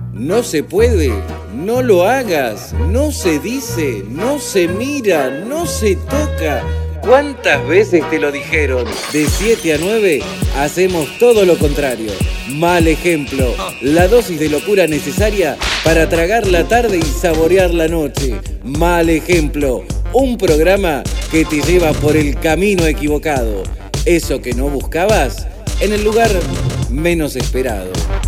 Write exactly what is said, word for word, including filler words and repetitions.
No se puede, no lo hagas, no se dice, no se mira, no se toca. ¿Cuántas veces te lo dijeron? De siete a nueve hacemos todo lo contrario. Mal ejemplo, la dosis de locura necesaria para tragar la tarde y saborear la noche. Mal ejemplo, un programa que te lleva por el camino equivocado. Eso que no buscabas en el lugar menos esperado.